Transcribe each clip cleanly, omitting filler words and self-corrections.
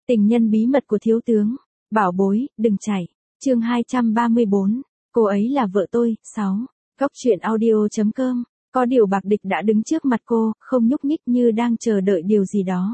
Tình nhân bí mật của thiếu tướng. Bảo bối, đừng chạy. Chương 234. Cô ấy là vợ tôi. 6. Góc truyện audio.com. Có điều Bạc Địch đã đứng trước mặt cô, không nhúc nhích như đang chờ đợi điều gì đó.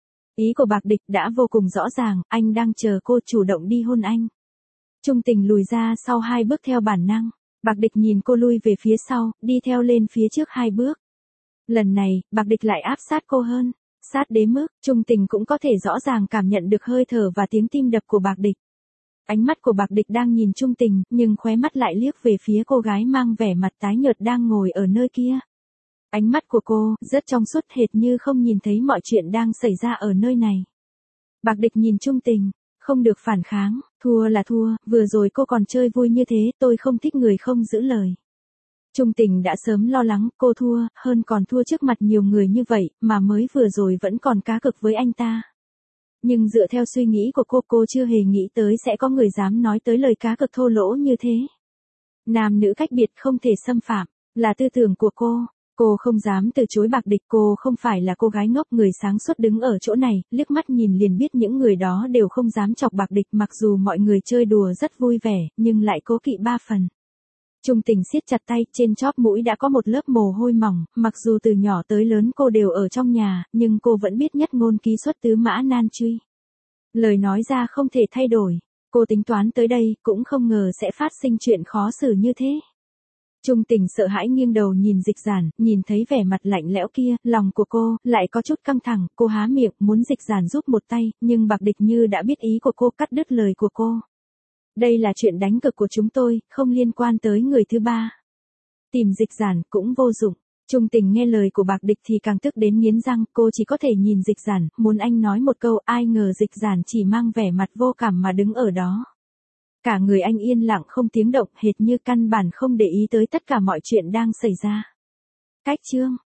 Ý của Bạc Địch đã vô cùng rõ ràng, anh đang chờ cô chủ động đi hôn anh. Trung Tình lùi ra sau 2 bước theo bản năng. Bạc Địch nhìn cô lui về phía sau, đi theo lên phía trước 2 bước. Lần này, Bạc Địch lại áp sát cô hơn. Sát đến mức, Trung Tình cũng có thể rõ ràng cảm nhận được hơi thở và tiếng tim đập của Bạc Địch. Ánh mắt của Bạc Địch đang nhìn Trung Tình, nhưng khóe mắt lại liếc về phía cô gái mang vẻ mặt tái nhợt đang ngồi ở nơi kia. Ánh mắt của cô, rất trong suốt hệt như không nhìn thấy mọi chuyện đang xảy ra ở nơi này. Bạc Địch nhìn Trung Tình, không được phản kháng, thua là thua, vừa rồi cô còn chơi vui như thế, tôi không thích người không giữ lời. Trung Tình đã sớm lo lắng cô thua, hơn còn thua trước mặt nhiều người như vậy, mà mới vừa rồi vẫn còn cá cược với anh ta. Nhưng dựa theo suy nghĩ của cô chưa hề nghĩ tới sẽ có người dám nói tới lời cá cược thô lỗ như thế. Nam nữ cách biệt không thể xâm phạm, là tư tưởng của cô. Cô không dám từ chối Bạc Địch, cô không phải là cô gái ngốc, người sáng suốt đứng ở chỗ này, liếc mắt nhìn liền biết những người đó đều không dám chọc Bạc Địch, mặc dù mọi người chơi đùa rất vui vẻ, nhưng lại cố kỵ 3 phần. Trung Tình siết chặt tay, trên chóp mũi đã có một lớp mồ hôi mỏng, mặc dù từ nhỏ tới lớn cô đều ở trong nhà, nhưng cô vẫn biết nhất ngôn ký xuất tứ mã nan truy. Lời nói ra không thể thay đổi, cô tính toán tới đây, cũng không ngờ sẽ phát sinh chuyện khó xử như thế. Trung Tình sợ hãi nghiêng đầu nhìn Dịch Giản, nhìn thấy vẻ mặt lạnh lẽo kia, lòng của cô lại có chút căng thẳng, cô há miệng muốn Dịch Giản giúp một tay, nhưng Bạc Địch như đã biết ý của cô, cắt đứt lời của cô. Đây là chuyện đánh cược của chúng tôi, không liên quan tới người thứ ba. Tìm Dịch Giản cũng vô dụng. Trung Tình nghe lời của Bạc Địch thì càng tức đến nghiến răng, cô chỉ có thể nhìn Dịch Giản, muốn anh nói một câu, ai ngờ Dịch Giản chỉ mang vẻ mặt vô cảm mà đứng ở đó. Cả người anh yên lặng không tiếng động, hệt như căn bản không để ý tới tất cả mọi chuyện đang xảy ra. Cách chương.